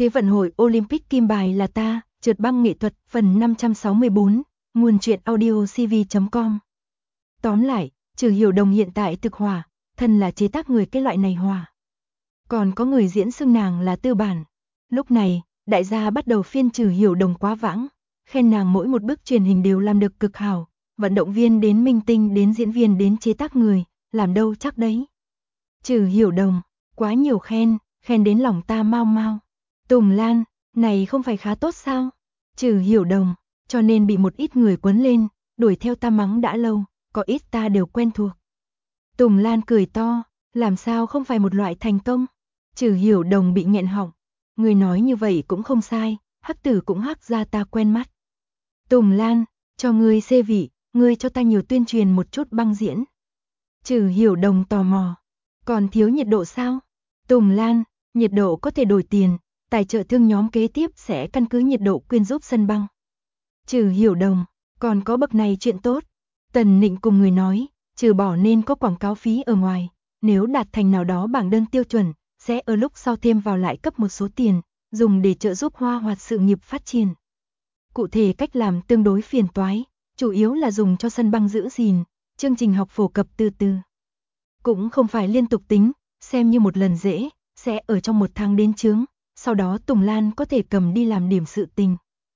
Thế vận hội Olympic kim bài là ta, trượt băng nghệ thuật, phần 564, nguồn truyện audio cv.com. Tóm lại, Trừ Hiểu Đồng hiện tại thực hỏa, thân là chế tác người cái loại này hỏa. Còn có người diễn xưng nàng là tư bản. Lúc này, đại gia bắt đầu phiên Trừ Hiểu Đồng quá vãng, khen nàng mỗi một bước truyền hình đều làm được cực hảo, vận động viên đến minh tinh đến diễn viên đến chế tác người, làm đâu chắc đấy. Trừ Hiểu Đồng, quá nhiều khen, khen đến lòng ta mau mau. Tùng Lan, này không phải khá tốt sao? Trừ Hiểu Đồng, cho nên bị một ít người quấn lên, đuổi theo ta mắng đã lâu, có ít ta đều quen thuộc. Tùng Lan cười to, làm sao không phải một loại thành công? Trừ Hiểu Đồng bị nghẹn họng, người nói như vậy cũng không sai, hắc tử cũng hắc ra ta quen mắt. Tùng Lan, cho ngươi xê vị, ngươi cho ta nhiều tuyên truyền một chút băng diễn. Trừ Hiểu Đồng tò mò, còn thiếu nhiệt độ sao? Tùng Lan, nhiệt độ có thể đổi tiền, tài trợ thương nhóm kế tiếp sẽ căn cứ nhiệt độ quyên giúp sân băng. Trừ Hiểu Đồng, còn có bậc này chuyện tốt. Tần Nịnh cùng người nói, trừ bỏ nên có quảng cáo phí ở ngoài, nếu đạt thành nào đó bảng đơn tiêu chuẩn, sẽ ở lúc sau thêm vào lại cấp một số tiền, dùng để trợ giúp Hoa Hoạt sự nghiệp phát triển. Cụ thể cách làm tương đối phiền toái, chủ yếu là dùng cho sân băng giữ gìn, chương trình học phổ cập từ từ. Cũng không phải liên tục tính, xem như một lần dễ, sẽ ở trong một tháng đến chướng, sau đó Tùng Lan có thể cầm đi làm điểm sự tình.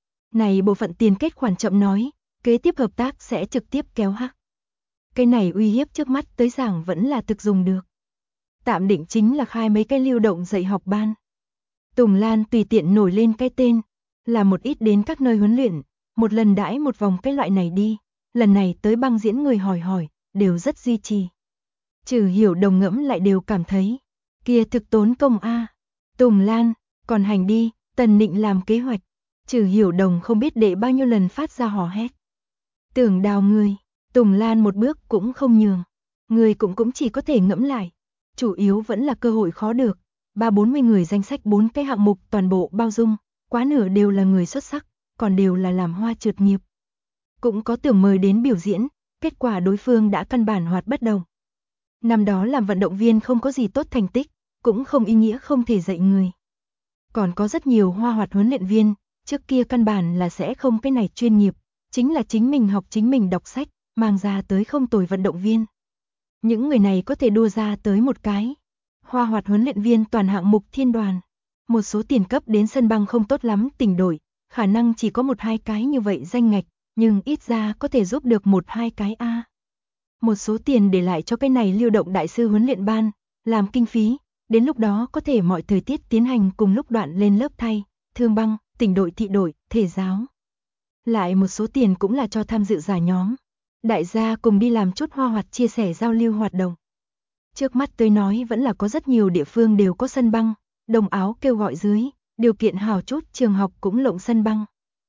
Này bộ phận tiền kết khoản chậm nói, kế tiếp hợp tác sẽ trực tiếp kéo hắc. Cái này uy hiếp trước mắt tới giảng vẫn là thực dùng được. Tạm định chính là khai mấy cái lưu động dạy học ban. Tùng Lan tùy tiện nổi lên cái tên, là một ít đến các nơi huấn luyện, một lần đãi một vòng cái loại này đi, lần này tới băng diễn người hỏi, đều rất duy trì. Trừ Hiểu Đồng ngẫm lại đều cảm thấy, kia thực tốn công a. Tùng Lan, còn hành đi, Tần Nịnh làm kế hoạch. Trừ Hiểu Đồng không biết để bao nhiêu lần phát ra hò hét. Tưởng đào người, Tùng Lan một bước cũng không nhường. Người cũng chỉ có thể ngẫm lại. Chủ yếu vẫn là cơ hội khó được. 30-40 người danh sách 4 cái hạng mục toàn bộ bao dung, quá nửa đều là người xuất sắc, còn đều là làm hoa trượt nghiệp. Cũng có tưởng mời đến biểu diễn, kết quả đối phương đã căn bản hoạt bất động. Năm đó làm vận động viên không có gì tốt thành tích, cũng không ý nghĩa không thể dạy người. Còn có rất nhiều Hoa Hoạt huấn luyện viên, trước kia căn bản là sẽ không cái này chuyên nghiệp, chính là chính mình học chính mình đọc sách, mang ra tới không tồi vận động viên. Những người này có thể đua ra tới một cái. Hoa Hoạt huấn luyện viên toàn hạng mục thiên đoàn. Một số tiền cấp đến sân băng không tốt lắm tỉnh đổi, khả năng chỉ có 1-2 cái như vậy danh ngạch, nhưng ít ra có thể giúp được 1-2 cái a. Một số tiền để lại cho cái này lưu động đại sư huấn luyện ban, làm kinh phí, đến lúc đó có thể mọi thời tiết tiến hành cùng lúc đoạn lên lớp thay, thương băng, tỉnh đội thị đội, thể giáo. Lại một số tiền cũng là cho tham dự giải nhóm. Đại gia cùng đi làm chút Hoa Hoạt chia sẻ giao lưu hoạt động. Trước mắt tôi nói vẫn là có rất nhiều địa phương đều có sân băng, đồng áo kêu gọi dưới, điều kiện hào chút trường học cũng lộng sân băng.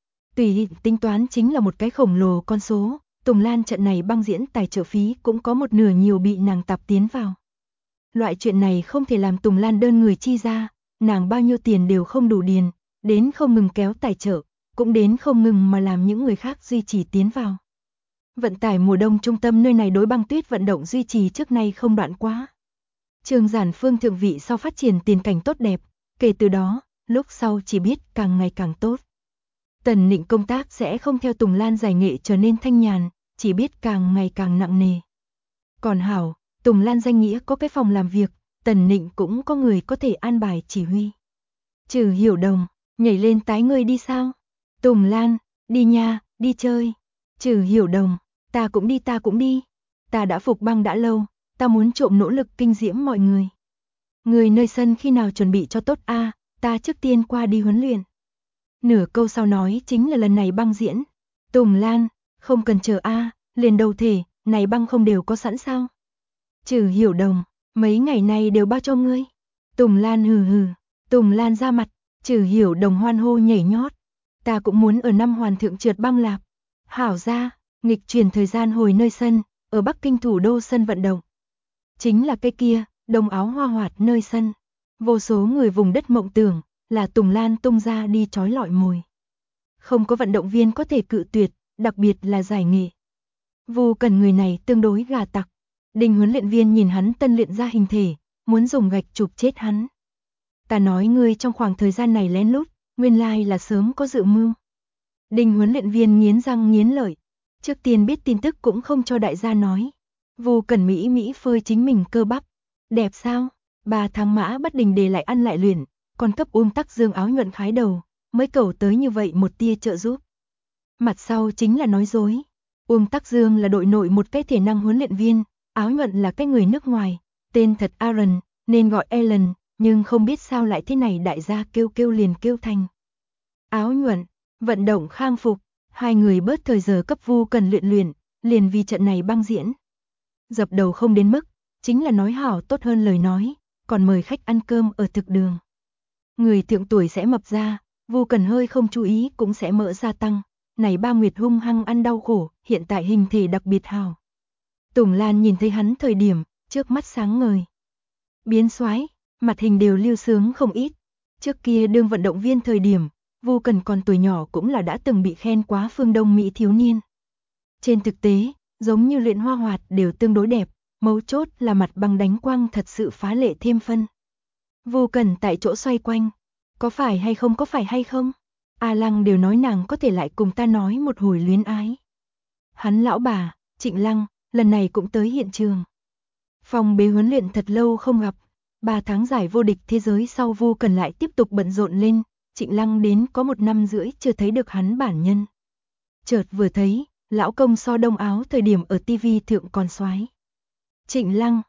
Tùy tính toán chính là một cái khổng lồ con số, Tùng Lan trận này băng diễn tài trợ phí cũng có một nửa nhiều bị nàng tạp tiến vào. Loại chuyện này không thể làm Tùng Lan đơn người chi ra, nàng bao nhiêu tiền đều không đủ điền, đến không ngừng kéo tài trợ, cũng đến không ngừng mà làm những người khác duy trì tiến vào. Vận tải mùa đông trung tâm nơi này đối băng tuyết vận động duy trì trước nay không đoạn quá. Trường Giản Phương thượng vị sau phát triển tiền cảnh tốt đẹp, kể từ đó, lúc sau chỉ biết càng ngày càng tốt. Tần Nịnh công tác sẽ không theo Tùng Lan giải nghệ trở nên thanh nhàn, chỉ biết càng ngày càng nặng nề. Còn hảo, Tùng Lan danh nghĩa có cái phòng làm việc, Tần Nịnh cũng có người có thể an bài chỉ huy. Trừ Hiểu Đồng, nhảy lên tái ngươi đi sao? Tùng Lan, đi nha, đi chơi. Trừ Hiểu Đồng, ta cũng đi. Ta đã phục băng đã lâu, ta muốn trộm nỗ lực kinh diễm mọi người. Người nơi sân khi nào chuẩn bị cho tốt a, ta trước tiên qua đi huấn luyện. Nửa câu sau nói chính là lần này băng diễn. Tùng Lan, không cần chờ a, liền đầu thể, này băng không đều có sẵn sao? Trừ Hiểu Đồng, mấy ngày nay đều bao cho ngươi. Tùng Lan hừ. Tùng Lan ra mặt, Trừ Hiểu Đồng hoan hô nhảy nhót. Ta cũng muốn ở năm hoàn thượng trượt băng lạp. Hảo ra, nghịch chuyển thời gian hồi nơi sân, ở Bắc Kinh thủ đô sân vận động. Chính là cái kia, đồng áo Hoa Hoạt nơi sân. Vô số người vùng đất mộng tưởng, là Tùng Lan tung ra đi trói lọi mồi. Không có vận động viên có thể cự tuyệt, đặc biệt là giải nghệ. Vu Cần người này tương đối gà tặc. Đình huấn luyện viên nhìn hắn tân luyện ra hình thể, muốn dùng gạch chụp chết hắn. Ta nói ngươi trong khoảng thời gian này lén lút, nguyên lai là sớm có dự mưu. Đinh huấn luyện viên nghiến răng nghiến lợi. Trước tiên biết tin tức cũng không cho đại gia nói. Vu Cẩn mỹ phơi chính mình cơ bắp. Đẹp sao? 3 tháng mã bất đình để lại ăn lại luyện, còn cấp Tắc Dương áo nhuận khái đầu, mới cầu tới như vậy một tia trợ giúp. Mặt sau chính là nói dối. Tắc Dương là đội nội một cái thể năng huấn luyện viên, áo nhuận là cái người nước ngoài, tên thật Aaron, nên gọi Alan, nhưng không biết sao lại thế này đại gia kêu liền kêu thành. Áo nhuận, vận động khang phục, hai người bớt thời giờ cấp Vu Cần luyện, liền vì trận này băng diễn. Dập đầu không đến mức, chính là nói hảo tốt hơn lời nói, còn mời khách ăn cơm ở thực đường. Người thượng tuổi sẽ mập ra, Vu Cần hơi không chú ý cũng sẽ mỡ gia tăng. Này 3 nguyệt hung hăng ăn đau khổ, hiện tại hình thể đặc biệt hào. Tùng Lan nhìn thấy hắn thời điểm, trước mắt sáng ngời. Biến soái, mặt hình đều lưu sướng không ít. Trước kia đương vận động viên thời điểm, Vu Cần còn tuổi nhỏ cũng là đã từng bị khen quá phương Đông Mỹ thiếu niên. Trên thực tế, giống như luyện hoa hoạt đều tương đối đẹp, mấu chốt là mặt băng đánh quang thật sự phá lệ thêm phân. Vu Cần tại chỗ xoay quanh, có phải hay không? A Lăng đều nói nàng có thể lại cùng ta nói một hồi luyến ái. Hắn lão bà, Trịnh Lăng, lần này cũng tới hiện trường. Phòng bế huấn luyện thật lâu không gặp, 3 tháng giải vô địch thế giới sau Vu Cần lại tiếp tục bận rộn lên, Trịnh Lăng đến có 1 năm rưỡi chưa thấy được hắn bản nhân. Chợt vừa thấy, lão công so đông áo thời điểm ở TV thượng còn soái. Trịnh Lăng,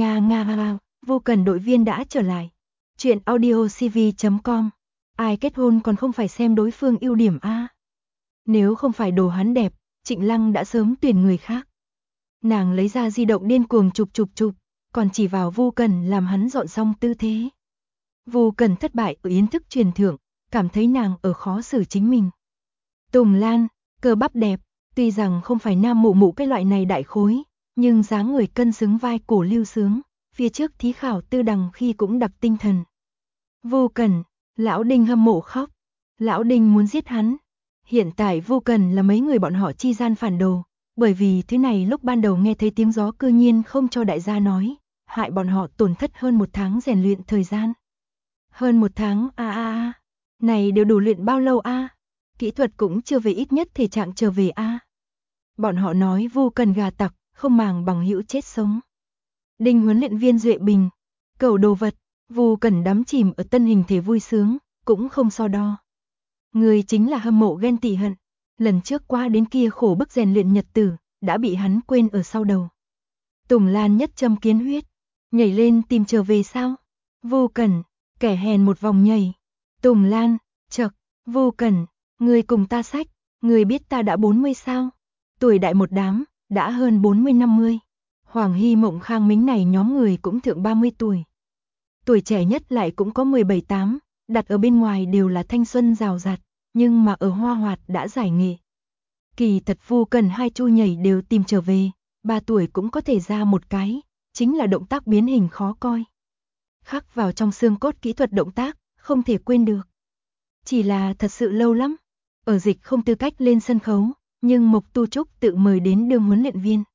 nga, Vu Cần đội viên đã trở lại. Chuyện audiocv.com. Ai kết hôn còn không phải xem đối phương ưu điểm a. Nếu không phải đồ hắn đẹp, Trịnh Lăng đã sớm tuyển người khác. Nàng lấy ra di động điên cuồng chụp, còn chỉ vào Vu Cần làm hắn dọn xong tư thế. Vu Cần thất bại ở yến thức truyền thưởng, cảm thấy nàng ở khó xử chính mình. Tùng Lan, cơ bắp đẹp, tuy rằng không phải nam mụ cái loại này đại khối, nhưng dáng người cân xứng vai cổ lưu sướng, phía trước thí khảo tư đằng khi cũng đặc tinh thần. Vu Cần, lão Đinh hâm mộ khóc, lão Đinh muốn giết hắn. Hiện tại Vu Cần là mấy người bọn họ chi gian phản đồ, bởi vì thứ này lúc ban đầu nghe thấy tiếng gió cư nhiên không cho đại gia nói, hại bọn họ tổn thất hơn 1 tháng rèn luyện thời gian. Hơn 1 tháng này đều đủ luyện bao lâu Kỹ thuật cũng chưa về, ít nhất thể trạng trở về Bọn họ nói Vu Cần gà tặc, không màng bằng hữu chết sống. Đinh huấn luyện viên Duệ Bình, cầu đồ vật, Vu Cần đắm chìm ở tân hình thể vui sướng, cũng không so đo. Người chính là hâm mộ ghen tị hận, lần trước qua đến kia khổ bức rèn luyện nhật tử, đã bị hắn quên ở sau đầu. Tùng Lan nhất châm kiến huyết, nhảy lên tìm trở về sao? Vu Cần, kẻ hèn một vòng nhảy. Tùng Lan, chậc, Vu Cần, người cùng ta sách, người biết ta đã 40 sao? Tuổi đại một đám, đã hơn 40-50. Hoàng Hy Mộng Khang Mính này nhóm người cũng thượng 30 tuổi. Tuổi trẻ nhất lại cũng có 17-8, đặt ở bên ngoài đều là thanh xuân rào rạt, nhưng mà ở hoa hoạt đã giải nghệ. Kỳ thật Vu Cần 2 chu nhảy đều tìm trở về, 3 tuổi cũng có thể ra một cái, chính là động tác biến hình khó coi. Khắc vào trong xương cốt kỹ thuật động tác, không thể quên được. Chỉ là thật sự lâu lắm, ở dịch không tư cách lên sân khấu, nhưng Mộc Tu Trúc tự mời đến đương huấn luyện viên.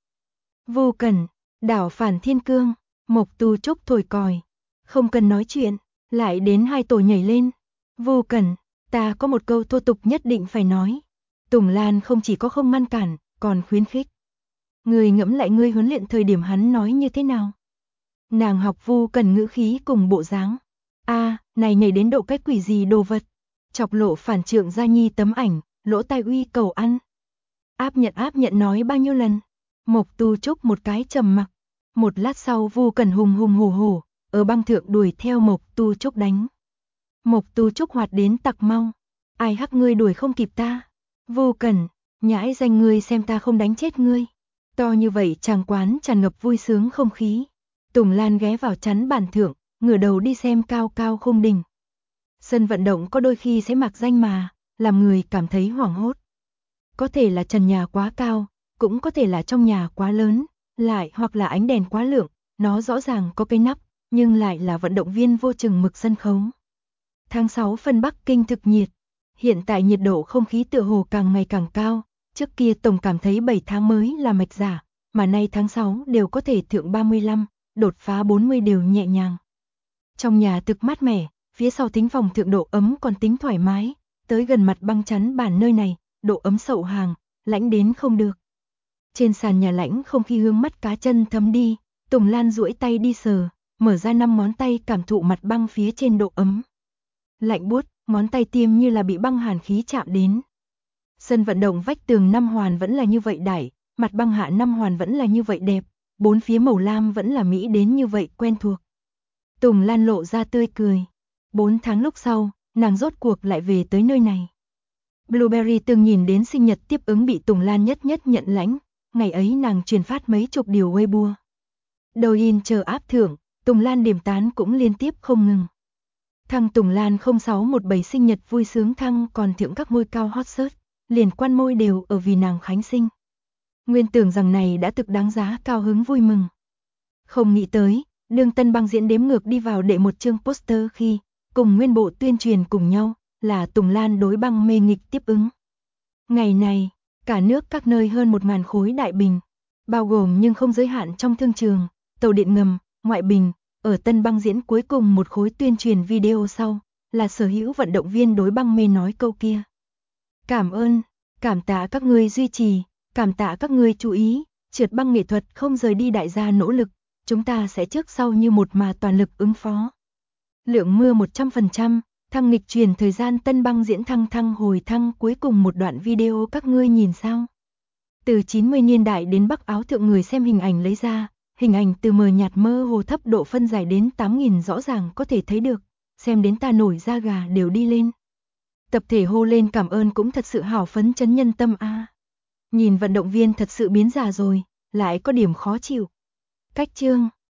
Vu Cần, đảo phản thiên cương, Mộc Tu Trúc thổi còi, không cần nói chuyện, lại đến 2 tổ nhảy lên. Vu Cần, ta có một câu thô tục nhất định phải nói. Tùng Lan không chỉ có không ngăn cản, còn khuyến khích. Người ngẫm lại ngươi huấn luyện thời điểm hắn nói như thế nào? Nàng học Vu Cần ngữ khí cùng bộ dáng. Này nhảy đến độ cái quỷ gì đồ vật. Chọc lộ phản trượng gia nhi tấm ảnh, lỗ tai uy cầu ăn. Áp nhận nói bao nhiêu lần. Mộc Tu Trúc một cái trầm mặc. Một lát sau Vu Cần hùng hổ, ở băng thượng đuổi theo Mộc Tu Trúc đánh. Mộc Tu Trúc hoạt đến tặc mau. Ai hắc ngươi đuổi không kịp ta. Vu Cần, nhãi danh ngươi xem ta không đánh chết ngươi. To như vậy chàng quán tràn ngập vui sướng không khí. Tùng Lan ghé vào chắn bàn thượng, ngửa đầu đi xem cao cao khung đỉnh. Sân vận động có đôi khi sẽ mạc danh mà, làm người cảm thấy hoảng hốt. Có thể là trần nhà quá cao, cũng có thể là trong nhà quá lớn, lại hoặc là ánh đèn quá lượng, nó rõ ràng có cái nắp, nhưng lại là vận động viên vô chừng mực sân khấu. Tháng 6 phân Bắc Kinh thực nhiệt, hiện tại nhiệt độ không khí tựa hồ càng ngày càng cao, trước kia tổng cảm thấy 7 tháng mới là mạch giả, mà nay tháng 6 đều có thể thượng 35, đột phá 40 đều nhẹ nhàng. Trong nhà thực mát mẻ, phía sau thính phòng thượng độ ấm còn tính thoải mái, tới gần mặt băng chắn bàn nơi này, độ ấm sậu hàng, lãnh đến không được. Trên sàn nhà lãnh không khí hướng mắt cá chân thấm đi, Tùng Lan duỗi tay đi sờ, mở ra 5 ngón tay cảm thụ mặt băng phía trên độ ấm. Lạnh buốt, ngón tay tiêm như là bị băng hàn khí chạm đến. Sân vận động vách tường 5 hoàn vẫn là như vậy đải, mặt băng hạ 5 hoàn vẫn là như vậy đẹp, bốn phía màu lam vẫn là mỹ đến như vậy quen thuộc. Tùng Lan lộ ra tươi cười. 4 tháng lúc sau, nàng rốt cuộc lại về tới nơi này. Blueberry từng nhìn đến sinh nhật tiếp ứng bị Tùng Lan nhất nhận lãnh, ngày ấy nàng truyền phát mấy chục điều Weibo. Đầu in chờ áp thưởng, Tùng Lan điểm tán cũng liên tiếp không ngừng. Thằng Tùng Lan 0617 sinh nhật vui sướng thăng còn thượng các ngôi cao hot search, liền quan môi đều ở vì nàng khánh sinh. Nguyên tưởng rằng này đã thực đáng giá cao hứng vui mừng. Không nghĩ tới, đương Tân Băng diễn đếm ngược đi vào đệ một chương poster khi, cùng nguyên bộ tuyên truyền cùng nhau, là Tùng Lan đối băng mê nghịch tiếp ứng. Ngày này, cả nước các nơi hơn 1.000 khối đại bình, bao gồm nhưng không giới hạn trong thương trường, tàu điện ngầm, ngoại bình, ở Tân Băng diễn cuối cùng một khối tuyên truyền video sau, là sở hữu vận động viên đối băng mê nói câu kia. Cảm ơn, cảm tạ các ngươi duy trì, cảm tạ các ngươi chú ý, trượt băng nghệ thuật không rời đi đại gia nỗ lực, chúng ta sẽ trước sau như một mà toàn lực ứng phó. Lượng mưa 100%, thăng nghịch truyền thời gian Tân Băng diễn thăng hồi thăng cuối cùng một đoạn video các ngươi nhìn sao. Từ 90 niên đại đến Bắc Áo thượng người xem hình ảnh lấy ra, hình ảnh từ mờ nhạt mơ hồ thấp độ phân giải đến 8.000 rõ ràng có thể thấy được, xem đến ta nổi da gà đều đi lên. Tập thể hô lên cảm ơn cũng thật sự hào phấn chấn nhân tâm a. Nhìn vận động viên thật sự biến già rồi, lại có điểm khó chịu. Cách chương